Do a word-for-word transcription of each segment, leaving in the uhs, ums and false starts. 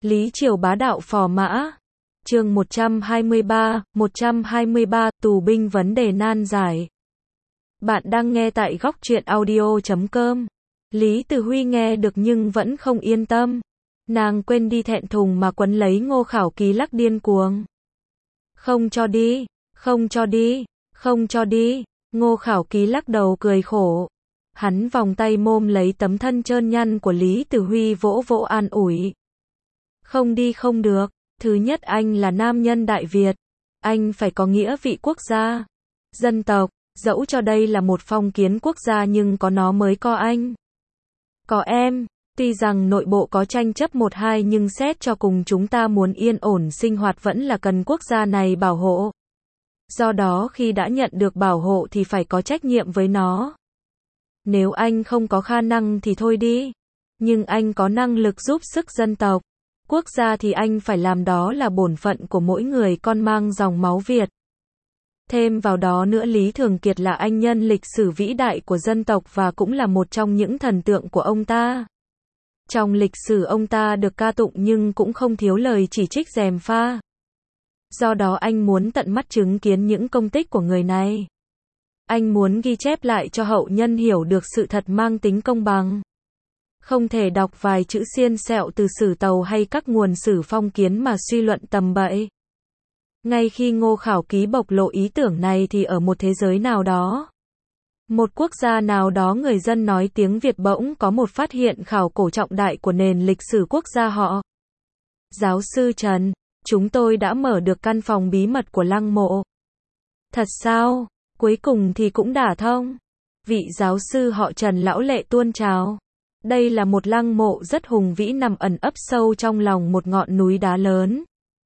Lý Triều bá đạo phò mã. Chương một trăm hai mươi ba, một trăm hai mươi ba, tù binh vấn đề nan giải. Bạn đang nghe tại góc truyện audio chấm com. Lý Từ Huy nghe được nhưng vẫn không yên tâm. Nàng quên đi thẹn thùng mà quấn lấy Ngô Khảo Ký lắc điên cuồng. Không cho đi, không cho đi, không cho đi. Ngô Khảo Ký lắc đầu cười khổ. Hắn vòng tay môm lấy tấm thân trơn nhăn của Lý Từ Huy vỗ vỗ an ủi. Không đi không được. Thứ nhất, anh là nam nhân Đại Việt. Anh phải có nghĩa vị quốc gia, dân tộc. Dẫu cho đây là một phong kiến quốc gia nhưng có nó mới có anh, có em. Tuy rằng nội bộ có tranh chấp một hai nhưng xét cho cùng chúng ta muốn yên ổn sinh hoạt vẫn là cần quốc gia này bảo hộ. Do đó khi đã nhận được bảo hộ thì phải có trách nhiệm với nó. Nếu anh không có khả năng thì thôi đi. Nhưng anh có năng lực giúp sức dân tộc, quốc gia thì anh phải làm, đó là bổn phận của mỗi người con mang dòng máu Việt. Thêm vào đó nữa, Lý Thường Kiệt là anh nhân lịch sử vĩ đại của dân tộc và cũng là một trong những thần tượng của ông ta. Trong lịch sử ông ta được ca tụng nhưng cũng không thiếu lời chỉ trích gièm pha. Do đó anh muốn tận mắt chứng kiến những công tích của người này. Anh muốn ghi chép lại cho hậu nhân hiểu được sự thật mang tính công bằng. Không thể đọc vài chữ xiên xẹo từ sử Tàu hay các nguồn sử phong kiến mà suy luận tầm bậy. Ngay khi Ngô Khảo Ký bộc lộ ý tưởng này thì ở một thế giới nào đó, một quốc gia nào đó, người dân nói tiếng Việt bỗng có một phát hiện khảo cổ trọng đại của nền lịch sử quốc gia họ. Giáo sư Trần, chúng tôi đã mở được căn phòng bí mật của lăng mộ. Thật sao? Cuối cùng thì cũng đả thông. Vị giáo sư họ Trần lão lệ tuôn trào. Đây là một lăng mộ rất hùng vĩ nằm ẩn ấp sâu trong lòng một ngọn núi đá lớn.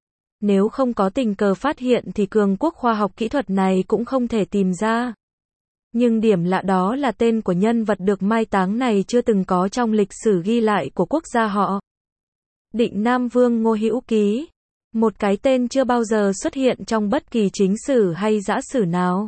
Nếu không có tình cờ phát hiện thì cường quốc khoa học kỹ thuật này cũng không thể tìm ra. Nhưng điểm lạ đó là tên của nhân vật được mai táng này chưa từng có trong lịch sử ghi lại của quốc gia họ. Định Nam Vương Ngô Hữu Ký. Một cái tên chưa bao giờ xuất hiện trong bất kỳ chính sử hay giã sử nào.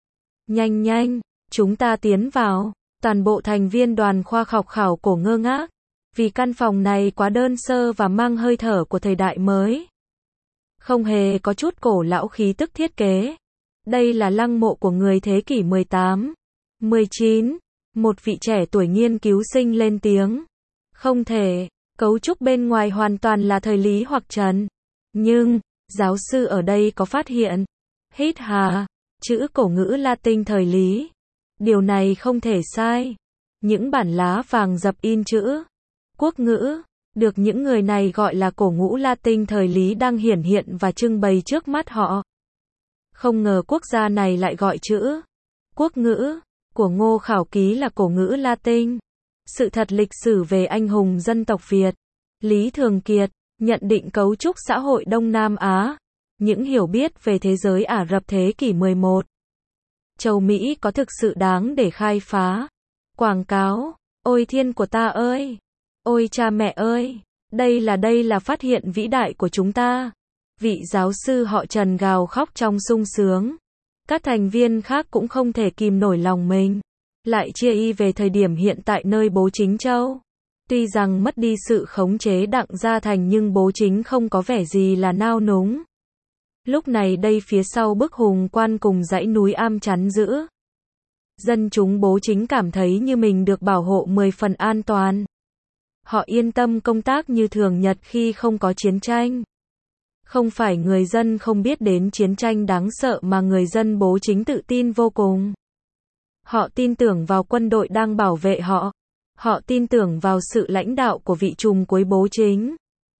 Nhanh nhanh, chúng ta tiến vào. Toàn bộ thành viên đoàn khoa học khảo cổ ngơ ngác. Vì căn phòng này quá đơn sơ và mang hơi thở của thời đại mới. Không hề có chút cổ lão khí tức thiết kế. Đây là lăng mộ của người thế kỷ mười tám, mười chín. Một vị trẻ tuổi nghiên cứu sinh lên tiếng. Không thể, cấu trúc bên ngoài hoàn toàn là thời Lý hoặc Trần. Nhưng, giáo sư ở đây có phát hiện. Hít hà, chữ cổ ngữ Latin thời Lý. Điều này không thể sai. Những bản lá vàng dập in chữ quốc ngữ, được những người này gọi là cổ ngữ Latin thời Lý đang hiển hiện và trưng bày trước mắt họ. Không ngờ quốc gia này lại gọi chữ quốc ngữ của Ngô Khảo Ký là cổ ngữ Latin. Sự thật lịch sử về anh hùng dân tộc Việt, Lý Thường Kiệt, nhận định cấu trúc xã hội Đông Nam Á, những hiểu biết về thế giới Ả Rập thế kỷ mười một. Châu Mỹ có thực sự đáng để khai phá. Quảng cáo, ôi thiên của ta ơi, ôi cha mẹ ơi, đây là đây là phát hiện vĩ đại của chúng ta. Vị giáo sư họ Trần gào khóc trong sung sướng. Các thành viên khác cũng không thể kìm nổi lòng mình. Lại chia y về thời điểm hiện tại nơi Bố Chính Châu. Tuy rằng mất đi sự khống chế Đặng Gia Thành nhưng Bố Chính không có vẻ gì là nao núng. Lúc này đây phía sau bức hùng quan cùng dãy núi am chắn giữ. Dân chúng Bố Chính cảm thấy như mình được bảo hộ mười phần an toàn. Họ yên tâm công tác như thường nhật khi không có chiến tranh. Không phải người dân không biết đến chiến tranh đáng sợ mà người dân Bố Chính tự tin vô cùng. Họ tin tưởng vào quân đội đang bảo vệ họ. Họ tin tưởng vào sự lãnh đạo của vị trùm cuối Bố Chính.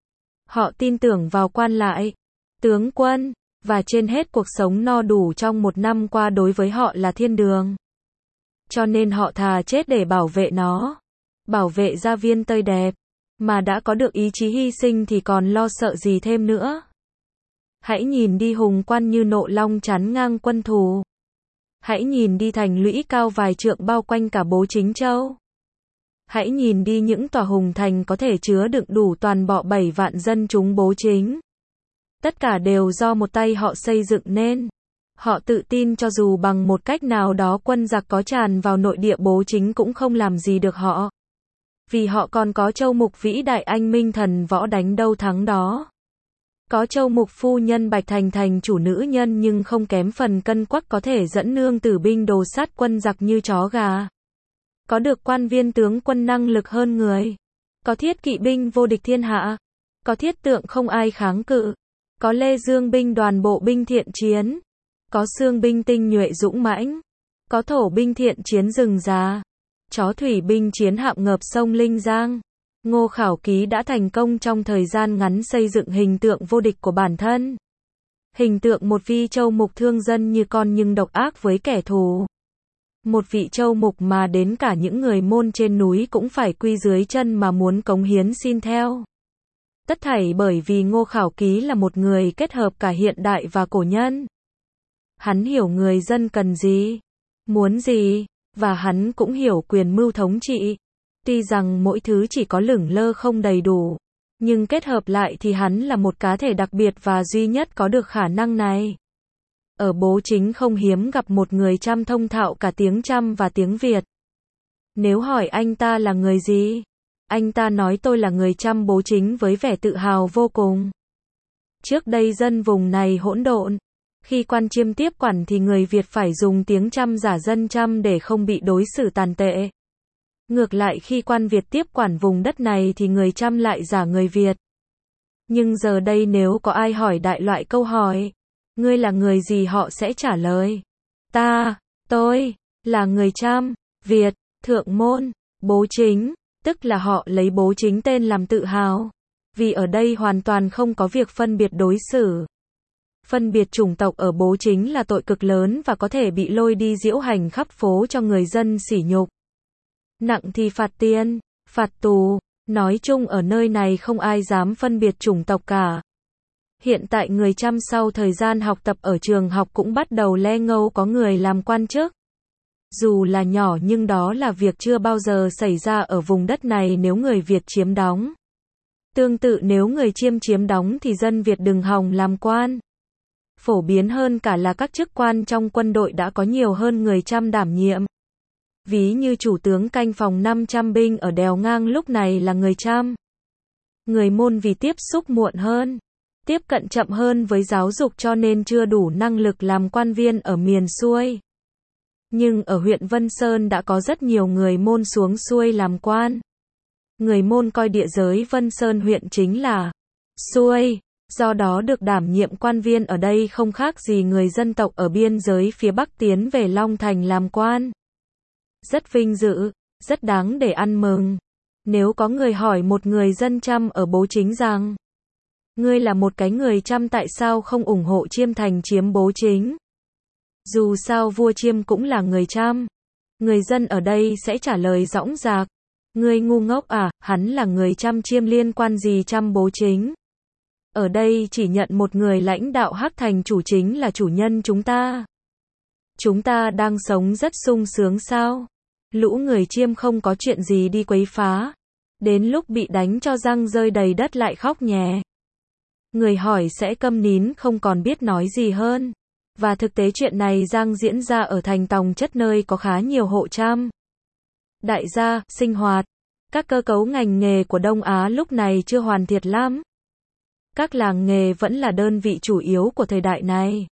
Họ tin tưởng vào quan lại, tướng quân, và trên hết cuộc sống no đủ trong một năm qua đối với họ là thiên đường. Cho nên họ thà chết để bảo vệ nó, bảo vệ gia viên tươi đẹp, mà đã có được ý chí hy sinh thì còn lo sợ gì thêm nữa. Hãy nhìn đi hùng quan như nộ long chắn ngang quân thù. Hãy nhìn đi thành lũy cao vài trượng bao quanh cả Bố Chính Châu. Hãy nhìn đi những tòa hùng thành có thể chứa đựng đủ toàn bộ bảy vạn dân chúng Bố Chính. Tất cả đều do một tay họ xây dựng nên. Họ tự tin cho dù bằng một cách nào đó quân giặc có tràn vào nội địa Bố Chính cũng không làm gì được họ. Vì họ còn có Châu Mục vĩ đại anh minh thần võ đánh đâu thắng đó. Có Châu Mục phu nhân Bạch Thành thành chủ nữ nhân nhưng không kém phần cân quắc có thể dẫn nương tử binh đồ sát quân giặc như chó gà. Có được quan viên tướng quân năng lực hơn người. Có thiết kỵ binh vô địch thiên hạ. Có thiết tượng không ai kháng cự. Có Lê Dương binh đoàn bộ binh thiện chiến. Có xương binh tinh nhuệ dũng mãnh. Có thổ binh thiện chiến rừng già. Chó thủy binh chiến hạm ngập sông Linh Giang. Ngô Khảo Ký đã thành công trong thời gian ngắn xây dựng hình tượng vô địch của bản thân. Hình tượng một vị Châu Mục thương dân như con nhưng độc ác với kẻ thù. Một vị Châu Mục mà đến cả những người môn trên núi cũng phải quy dưới chân mà muốn cống hiến xin theo. Tất thảy bởi vì Ngô Khảo Ký là một người kết hợp cả hiện đại và cổ nhân. Hắn hiểu người dân cần gì, muốn gì, và hắn cũng hiểu quyền mưu thống trị. Tuy rằng mỗi thứ chỉ có lửng lơ không đầy đủ, nhưng kết hợp lại thì hắn là một cá thể đặc biệt và duy nhất có được khả năng này. Ở Bố Chính không hiếm gặp một người Chăm thông thạo cả tiếng Chăm và tiếng Việt. Nếu hỏi anh ta là người gì, anh ta nói tôi là người Chăm Bố Chính với vẻ tự hào vô cùng. Trước đây dân vùng này hỗn độn. Khi quan chiêm tiếp quản thì người Việt phải dùng tiếng Chăm giả dân Chăm để không bị đối xử tàn tệ. Ngược lại khi quan Việt tiếp quản vùng đất này thì người Chăm lại giả người Việt. Nhưng giờ đây nếu có ai hỏi đại loại câu hỏi, ngươi là người gì họ sẽ trả lời. Ta, tôi, là người Chăm, Việt, Thượng Môn, Bố Chính, tức là họ lấy Bố Chính tên làm tự hào. Vì ở đây hoàn toàn không có việc phân biệt đối xử. Phân biệt chủng tộc ở Bố Chính là tội cực lớn và có thể bị lôi đi diễu hành khắp phố cho người dân sỉ nhục. Nặng thì phạt tiền, phạt tù, nói chung ở nơi này không ai dám phân biệt chủng tộc cả. Hiện tại người Chăm sau thời gian học tập ở trường học cũng bắt đầu le ngâu có người làm quan chức. Dù là nhỏ nhưng đó là việc chưa bao giờ xảy ra ở vùng đất này nếu người Việt chiếm đóng. Tương tự nếu người Chiêm chiếm đóng thì dân Việt đừng hòng làm quan. Phổ biến hơn cả là các chức quan trong quân đội đã có nhiều hơn người Chăm đảm nhiệm. Ví như chủ tướng canh phòng năm trăm binh ở Đèo Ngang lúc này là người Chăm. Người Môn vì tiếp xúc muộn hơn, tiếp cận chậm hơn với giáo dục cho nên chưa đủ năng lực làm quan viên ở miền xuôi. Nhưng ở huyện Vân Sơn đã có rất nhiều người Môn xuống xuôi làm quan. Người Môn coi địa giới Vân Sơn huyện chính là xuôi, do đó được đảm nhiệm quan viên ở đây không khác gì người dân tộc ở biên giới phía Bắc tiến về Long Thành làm quan. Rất vinh dự, rất đáng để ăn mừng. Nếu có người hỏi một người dân Chăm ở Bố Chính rằng, ngươi là một cái người Chăm tại sao không ủng hộ Chiêm Thành chiếm Bố Chính? Dù sao vua Chiêm cũng là người Chăm. Người dân ở đây sẽ trả lời dõng dạc, ngươi ngu ngốc à, hắn là người Chăm Chiêm liên quan gì Chăm Bố Chính? Ở đây chỉ nhận một người lãnh đạo Hắc Thành chủ chính là chủ nhân chúng ta. Chúng ta đang sống rất sung sướng sao? Lũ người Chiêm không có chuyện gì đi quấy phá. Đến lúc bị đánh cho răng rơi đầy đất lại khóc nhè. Người hỏi sẽ câm nín không còn biết nói gì hơn. Và thực tế chuyện này đang diễn ra ở thành Tòng Chất nơi có khá nhiều hộ Chăm. Đại gia, sinh hoạt. Các cơ cấu ngành nghề của Đông Á lúc này chưa hoàn thiện lắm. Các làng nghề vẫn là đơn vị chủ yếu của thời đại này.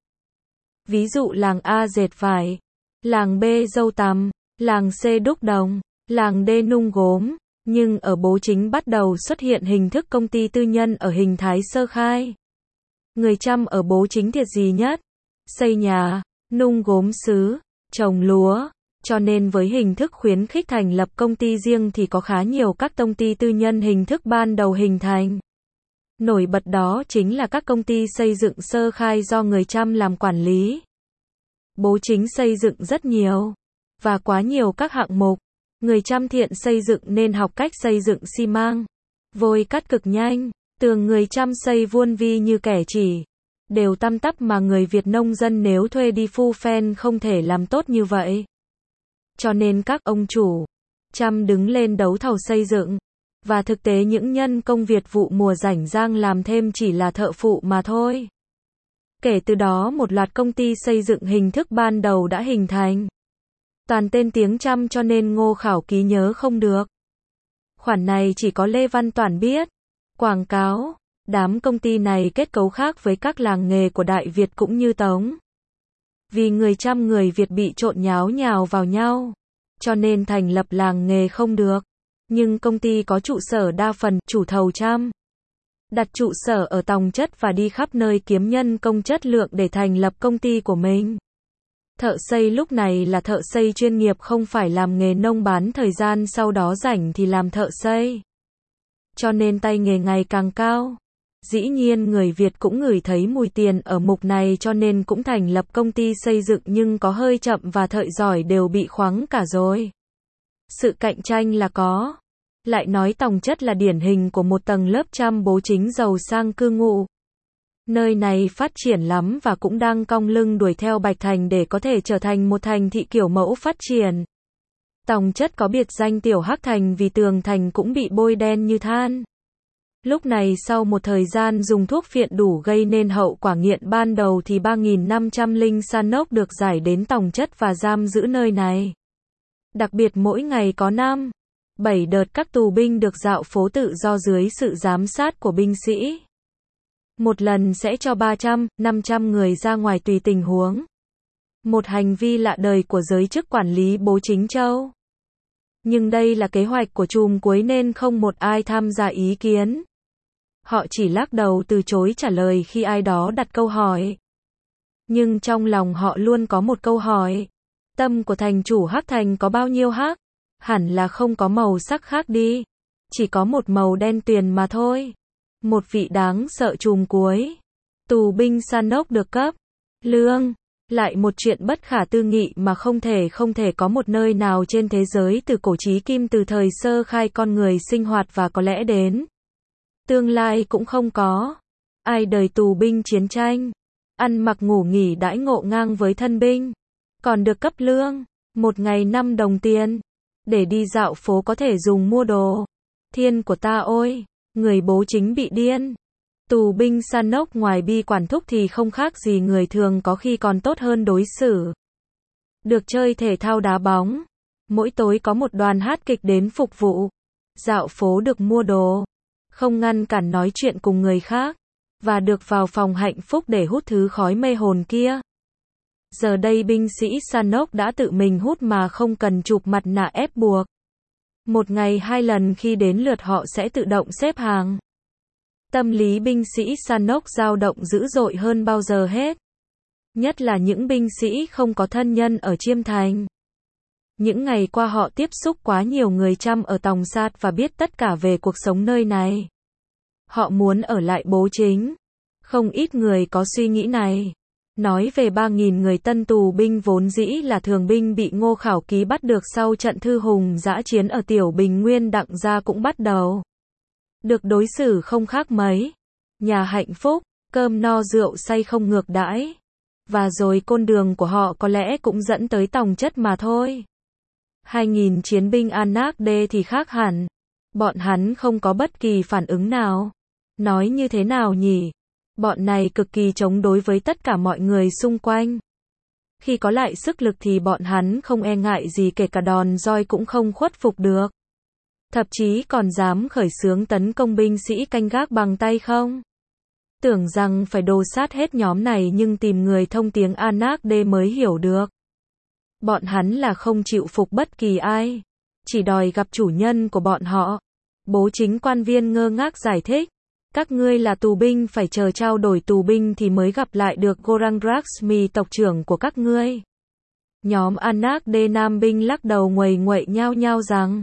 Ví dụ làng A dệt vải, làng B dâu tằm, làng C đúc đồng, làng D nung gốm. Nhưng ở Bố Chính bắt đầu xuất hiện hình thức công ty tư nhân ở hình thái sơ khai. Người Chăm ở Bố Chính thiệt gì nhất? Xây nhà, nung gốm sứ, trồng lúa. Cho nên với hình thức khuyến khích thành lập công ty riêng thì có khá nhiều các công ty tư nhân hình thức ban đầu hình thành. Nổi bật đó chính là các công ty xây dựng sơ khai do người Chăm làm quản lý. Bố Chính xây dựng rất nhiều, và quá nhiều các hạng mục. Người Chăm thiện xây dựng nên học cách xây dựng xi măng, vôi cắt cực nhanh, tường người Chăm xây vuông vi như kẻ chỉ. Đều tăm tắp mà người Việt nông dân nếu thuê đi phu phen không thể làm tốt như vậy. Cho nên các ông chủ Chăm đứng lên đấu thầu xây dựng. Và thực tế những nhân công Việt vụ mùa rảnh rang làm thêm chỉ là thợ phụ mà thôi. Kể từ đó một loạt công ty xây dựng hình thức ban đầu đã hình thành. Toàn tên tiếng Chăm cho nên Ngô Khảo Ký nhớ không được. Khoản này chỉ có Lê Văn Toản biết. Quảng cáo. Đám công ty này kết cấu khác với các làng nghề của Đại Việt cũng như Tống. Vì người trăm người Việt bị trộn nháo nhào vào nhau, cho nên thành lập làng nghề không được. Nhưng công ty có trụ sở đa phần, chủ thầu trăm. Đặt trụ sở ở Tòng Chất và đi khắp nơi kiếm nhân công chất lượng để thành lập công ty của mình. Thợ xây lúc này là thợ xây chuyên nghiệp, không phải làm nghề nông bán thời gian sau đó rảnh thì làm thợ xây. Cho nên tay nghề ngày càng cao. Dĩ nhiên người Việt cũng ngửi thấy mùi tiền ở mục này cho nên cũng thành lập công ty xây dựng, nhưng có hơi chậm và thợ giỏi đều bị khoáng cả rồi. Sự cạnh tranh là có. Lại nói Tòng Chất là điển hình của một tầng lớp trăm bố chính giàu sang cư ngụ. Nơi này phát triển lắm và cũng đang cong lưng đuổi theo Bạch Thành để có thể trở thành một thành thị kiểu mẫu phát triển. Tòng Chất có biệt danh Tiểu Hắc Thành vì tường thành cũng bị bôi đen như than. Lúc này sau một thời gian dùng thuốc phiện đủ gây nên hậu quả nghiện ban đầu thì ba nghìn năm trăm linh Sanok được giải đến Tòng Chất và giam giữ nơi này. Đặc biệt mỗi ngày có năm, bảy đợt các tù binh được dạo phố tự do dưới sự giám sát của binh sĩ. Một lần sẽ cho ba trăm, năm trăm người ra ngoài tùy tình huống. Một hành vi lạ đời của giới chức quản lý Bố Chính Châu. Nhưng đây là kế hoạch của chùm cuối nên không một ai tham gia ý kiến. Họ chỉ lắc đầu từ chối trả lời khi ai đó đặt câu hỏi. Nhưng trong lòng họ luôn có một câu hỏi. Tâm của thành chủ Hắc Thành có bao nhiêu hắc? Hẳn là không có màu sắc khác đi. Chỉ có một màu đen tuyền mà thôi. Một vị đáng sợ chùm cuối. Tù binh Sanok được cấp lương. Lại một chuyện bất khả tư nghị mà không thể không thể có một nơi nào trên thế giới từ cổ chí kim, từ thời sơ khai con người sinh hoạt và có lẽ đến tương lai cũng không có. Ai đời tù binh chiến tranh, ăn mặc ngủ nghỉ đãi ngộ ngang với thân binh, còn được cấp lương, một ngày năm đồng tiền, để đi dạo phố có thể dùng mua đồ. Thiên của ta ôi, người Bố Chính bị điên. Tù binh Sanok ngoài bi quản thúc thì không khác gì người thường, có khi còn tốt hơn đối xử. Được chơi thể thao đá bóng. Mỗi tối có một đoàn hát kịch đến phục vụ. Dạo phố được mua đồ. Không ngăn cản nói chuyện cùng người khác. Và được vào phòng hạnh phúc để hút thứ khói mê hồn kia. Giờ đây binh sĩ Sanok đã tự mình hút mà không cần chụp mặt nạ ép buộc. Một ngày hai lần khi đến lượt họ sẽ tự động xếp hàng. Tâm lý binh sĩ Sanok dao động dữ dội hơn bao giờ hết. Nhất là những binh sĩ không có thân nhân ở Chiêm Thành. Những ngày qua họ tiếp xúc quá nhiều người trăm ở Tòng Sát và biết tất cả về cuộc sống nơi này. Họ muốn ở lại Bố Chính. Không ít người có suy nghĩ này. Nói về ba nghìn người tân tù binh vốn dĩ là thường binh bị Ngô Khảo Ký bắt được sau trận thư hùng dã chiến ở Tiểu Bình Nguyên, Đặng gia cũng bắt đầu được đối xử không khác mấy. Nhà hạnh phúc, cơm no rượu say không ngược đãi. Và rồi con đường của họ có lẽ cũng dẫn tới Tòng Chất mà thôi. Hai nghìn chiến binh Anak D thì khác hẳn. Bọn hắn không có bất kỳ phản ứng nào. Nói như thế nào nhỉ? Bọn này cực kỳ chống đối với tất cả mọi người xung quanh. Khi có lại sức lực thì bọn hắn không e ngại gì, kể cả đòn roi cũng không khuất phục được. Thậm chí còn dám khởi xướng tấn công binh sĩ canh gác bằng tay không. Tưởng rằng phải đồ sát hết nhóm này nhưng tìm người thông tiếng Anak D mới hiểu được. Bọn hắn là không chịu phục bất kỳ ai. Chỉ đòi gặp chủ nhân của bọn họ. Bố Chính quan viên ngơ ngác giải thích. Các ngươi là tù binh, phải chờ trao đổi tù binh thì mới gặp lại được Gorang Laxmi, tộc trưởng của các ngươi. Nhóm Anak D nam binh lắc đầu nguầy nguậy nhao nhao rằng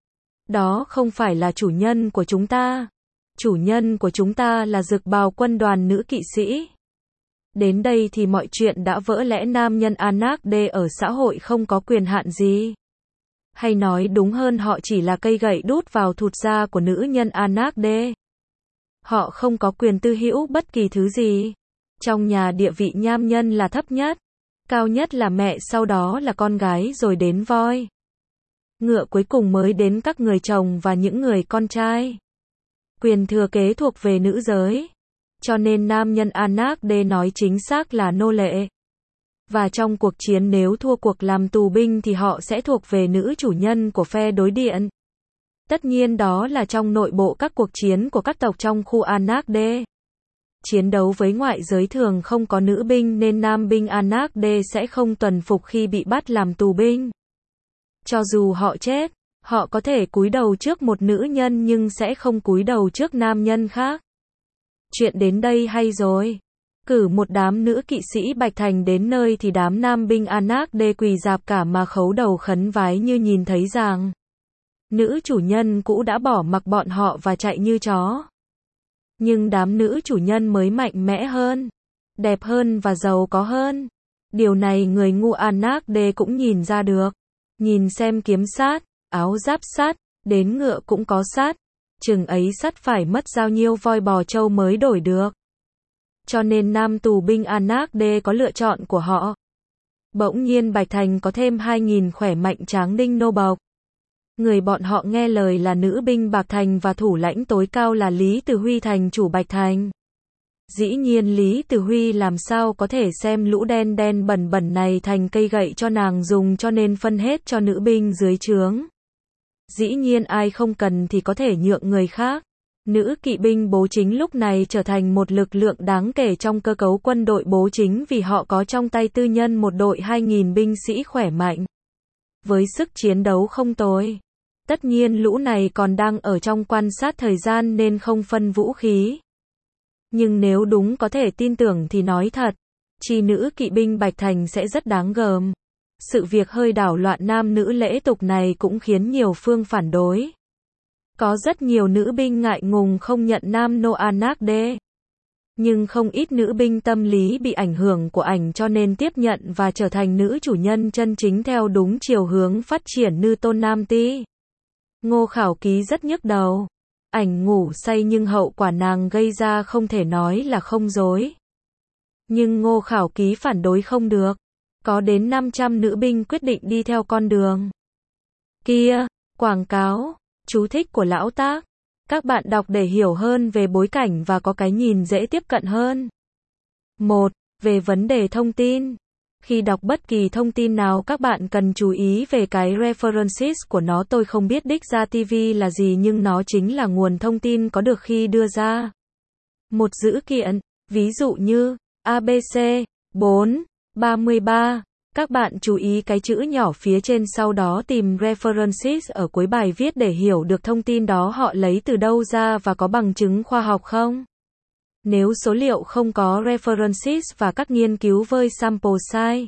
đó không phải là chủ nhân của chúng ta. Chủ nhân của chúng ta là Dực Bào quân đoàn nữ kỵ sĩ. Đến đây thì mọi chuyện đã vỡ lẽ, nam nhân Anak D ở xã hội không có quyền hạn gì. Hay nói đúng hơn, họ chỉ là cây gậy đút vào thụt da của nữ nhân Anak D. Họ không có quyền tư hữu bất kỳ thứ gì. Trong nhà địa vị nam nhân là thấp nhất. Cao nhất là mẹ, sau đó là con gái rồi đến voi. Ngựa cuối cùng mới đến các người chồng và những người con trai. Quyền thừa kế thuộc về nữ giới. Cho nên nam nhân Anak D nói chính xác là nô lệ. Và trong cuộc chiến nếu thua cuộc làm tù binh thì họ sẽ thuộc về nữ chủ nhân của phe đối điện. Tất nhiên đó là trong nội bộ các cuộc chiến của các tộc trong khu Anak D. Chiến đấu với ngoại giới thường không có nữ binh nên nam binh Anak D sẽ không tuần phục khi bị bắt làm tù binh. Cho dù họ chết, họ có thể cúi đầu trước một nữ nhân nhưng sẽ không cúi đầu trước nam nhân khác. Chuyện đến đây hay rồi. Cử một đám nữ kỵ sĩ Bạch Thành đến nơi thì đám nam binh Anak D quỳ rạp cả mà khấu đầu khấn vái như nhìn thấy rằng nữ chủ nhân cũ đã bỏ mặc bọn họ và chạy như chó. Nhưng đám nữ chủ nhân mới mạnh mẽ hơn, đẹp hơn và giàu có hơn. Điều này người ngu Anak D cũng nhìn ra được. Nhìn xem kiếm sát, áo giáp sắt, đến ngựa cũng có sắt. Chừng ấy sắt phải mất bao nhiêu voi bò trâu mới đổi được. Cho nên nam tù binh Anak D có lựa chọn của họ. Bỗng nhiên Bạch Thành có thêm hai nghìn khỏe mạnh tráng đinh nô bộc. Người bọn họ nghe lời là nữ binh Bạc Thành và thủ lãnh tối cao là Lý Từ Huy thành chủ Bạch Thành. Dĩ nhiên Lý Từ Huy làm sao có thể xem lũ đen đen bẩn bẩn này thành cây gậy cho nàng dùng cho nên phân hết cho nữ binh dưới trướng. Dĩ nhiên ai không cần thì có thể nhượng người khác. Nữ kỵ binh bố chính lúc này trở thành một lực lượng đáng kể trong cơ cấu quân đội bố chính vì họ có trong tay tư nhân một đội hai nghìn binh sĩ khỏe mạnh. Với sức chiến đấu không tồi. Tất nhiên lũ này còn đang ở trong quan sát thời gian nên không phân vũ khí. Nhưng nếu đúng có thể tin tưởng thì nói thật, chi nữ kỵ binh Bạch Thành sẽ rất đáng gờm. Sự việc hơi đảo loạn nam nữ lễ tục này cũng khiến nhiều phương phản đối. Có rất nhiều nữ binh ngại ngùng không nhận nam nô Anak D. Nhưng không ít nữ binh tâm lý bị ảnh hưởng của ảnh cho nên tiếp nhận và trở thành nữ chủ nhân chân chính theo đúng chiều hướng phát triển Nư Tôn Nam Ti. Ngô Khảo Ký rất nhức đầu. Ảnh ngủ say nhưng hậu quả nàng gây ra không thể nói là không dối. Nhưng Ngô Khảo Ký phản đối không được. Có đến năm trăm nữ binh quyết định đi theo con đường kia. Quảng cáo, chú thích của lão tác. Các bạn đọc để hiểu hơn về bối cảnh và có cái nhìn dễ tiếp cận hơn. một. Về vấn đề thông tin. Khi đọc bất kỳ thông tin nào các bạn cần chú ý về cái references của nó. Tôi không biết đích ra ti vi là gì nhưng nó chính là nguồn thông tin có được khi đưa ra một dữ kiện, ví dụ như a bê xê bốn ba mươi ba. Các bạn chú ý cái chữ nhỏ phía trên sau đó tìm references ở cuối bài viết để hiểu được thông tin đó họ lấy từ đâu ra và có bằng chứng khoa học không. Nếu số liệu không có references và các nghiên cứu với sample size,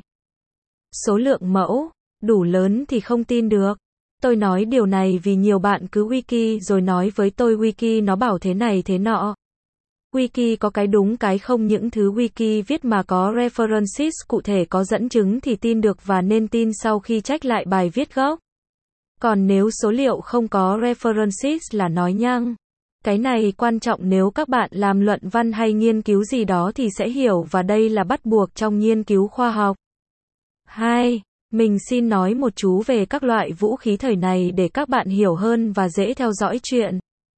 số lượng mẫu, đủ lớn thì không tin được. Tôi nói điều này vì nhiều bạn cứ wiki rồi nói với tôi wiki nó bảo thế này thế nọ. Wiki có cái đúng cái không, những thứ wiki viết mà có references cụ thể có dẫn chứng thì tin được và nên tin sau khi check lại bài viết gốc. Còn nếu số liệu không có references là nói nhăng. Cái này quan trọng nếu các bạn làm luận văn hay nghiên cứu gì đó thì sẽ hiểu và đây là bắt buộc trong nghiên cứu khoa học. hai. Mình xin nói một chú về các loại vũ khí thời này để các bạn hiểu hơn và dễ theo dõi chuyện.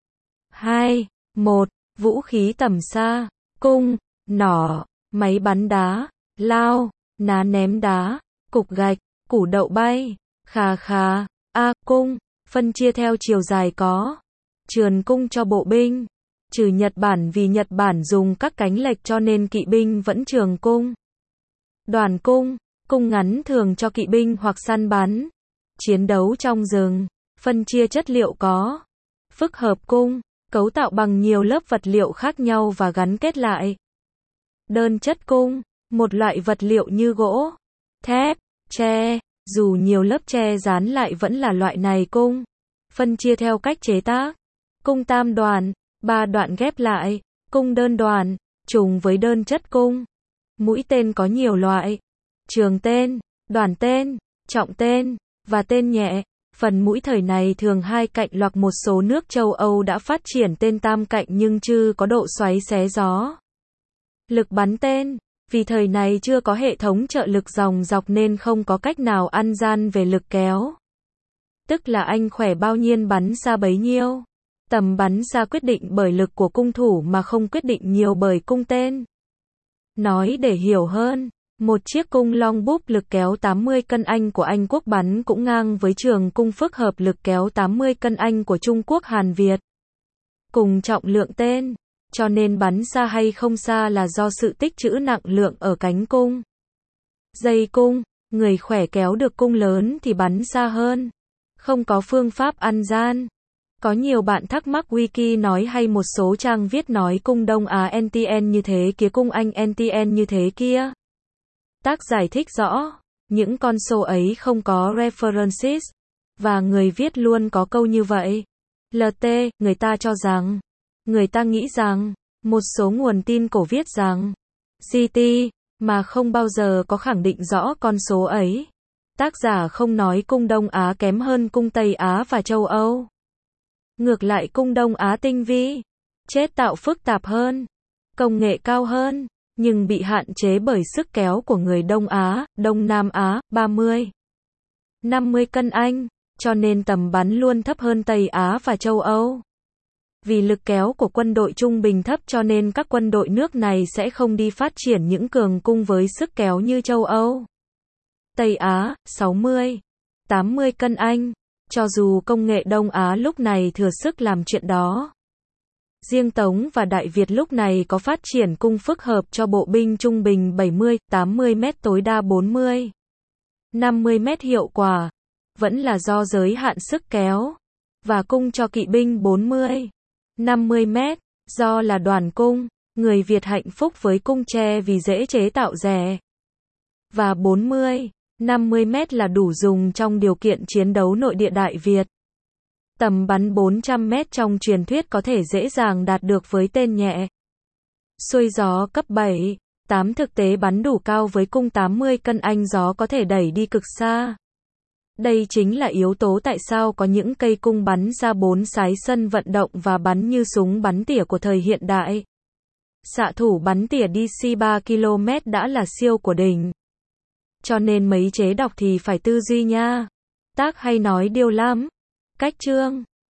hai. một. Vũ khí tầm xa, cung, nỏ, máy bắn đá, lao, ná ném đá, cục gạch, củ đậu bay, khà khà, a cung, phân chia theo chiều dài có. Trườn cung cho bộ binh, trừ Nhật Bản vì Nhật Bản dùng các cánh lệch cho nên kỵ binh vẫn trường cung. Đoàn cung, cung ngắn thường cho kỵ binh hoặc săn bắn. Chiến đấu trong rừng, phân chia chất liệu có. Phức hợp cung, cấu tạo bằng nhiều lớp vật liệu khác nhau và gắn kết lại. Đơn chất cung, một loại vật liệu như gỗ, thép, tre, dù nhiều lớp tre dán lại vẫn là loại này cung. Phân chia theo cách chế tác. Cung tam đoạn, ba đoạn ghép lại, cung đơn đoạn, trùng với đơn chất cung. Mũi tên có nhiều loại. Trường tên, đoàn tên, trọng tên, và tên nhẹ. Phần mũi thời này thường hai cạnh hoặc một số nước châu Âu đã phát triển tên tam cạnh nhưng chưa có độ xoáy xé gió. Lực bắn tên, vì thời này chưa có hệ thống trợ lực dòng dọc nên không có cách nào ăn gian về lực kéo. Tức là anh khỏe bao nhiêu bắn xa bấy nhiêu. Tầm bắn xa quyết định bởi lực của cung thủ mà không quyết định nhiều bởi cung tên. Nói để hiểu hơn, Một chiếc cung long búp lực kéo tám mươi cân Anh của Anh Quốc bắn cũng ngang với trường cung phức hợp lực kéo tám mươi cân Anh của Trung Quốc Hàn Việt. Cùng trọng lượng tên, cho nên bắn xa hay không xa là do sự tích trữ nặng lượng ở cánh cung. Dây cung, người khỏe kéo được cung lớn thì bắn xa hơn. Không có phương pháp ăn gian. Có nhiều bạn thắc mắc wiki nói hay một số trang viết nói cung Đông Á en tê en như thế kia, cung Anh en tê en như thế kia. Tác giải thích rõ, những con số ấy không có references, và người viết luôn có câu như vậy. lờ tê, người ta cho rằng, người ta nghĩ rằng, một số nguồn tin cổ viết rằng, giê tê, mà không bao giờ có khẳng định rõ con số ấy. Tác giả không nói cung Đông Á kém hơn cung Tây Á và châu Âu. Ngược lại cung Đông Á tinh vi, chế tạo phức tạp hơn, công nghệ cao hơn, nhưng bị hạn chế bởi sức kéo của người Đông Á, Đông Nam Á, ba mươi, năm mươi cân Anh, cho nên tầm bắn luôn thấp hơn Tây Á và châu Âu. Vì lực kéo của quân đội trung bình thấp cho nên các quân đội nước này sẽ không đi phát triển những cường cung với sức kéo như châu Âu. Tây Á, sáu mươi, tám mươi cân Anh, cho dù công nghệ Đông Á lúc này thừa sức làm chuyện đó. Riêng Tống và Đại Việt lúc này có phát triển cung phức hợp cho bộ binh trung bình bảy mươi, tám mươi mét tối đa bốn mươi, năm mươi mét hiệu quả, vẫn là do giới hạn sức kéo, và cung cho kỵ binh bốn mươi, năm mươi mét, do là đoàn cung, người Việt hạnh phúc với cung tre vì dễ chế tạo rẻ. Và bốn mươi, năm mươi mét là đủ dùng trong điều kiện chiến đấu nội địa Đại Việt. Tầm bắn bốn trăm mét trong truyền thuyết có thể dễ dàng đạt được với tên nhẹ. Xuôi gió cấp bảy, tám thực tế bắn đủ cao với cung tám mươi cân Anh, gió có thể đẩy đi cực xa. Đây chính là yếu tố tại sao có những cây cung bắn ra bốn sái sân vận động và bắn như súng bắn tỉa của thời hiện đại. Xạ thủ bắn tỉa đê xê ba ki lô mét đã là siêu của đỉnh. Cho nên mấy chế đọc thì phải tư duy nha. Tác hay nói điêu lắm. Cách chương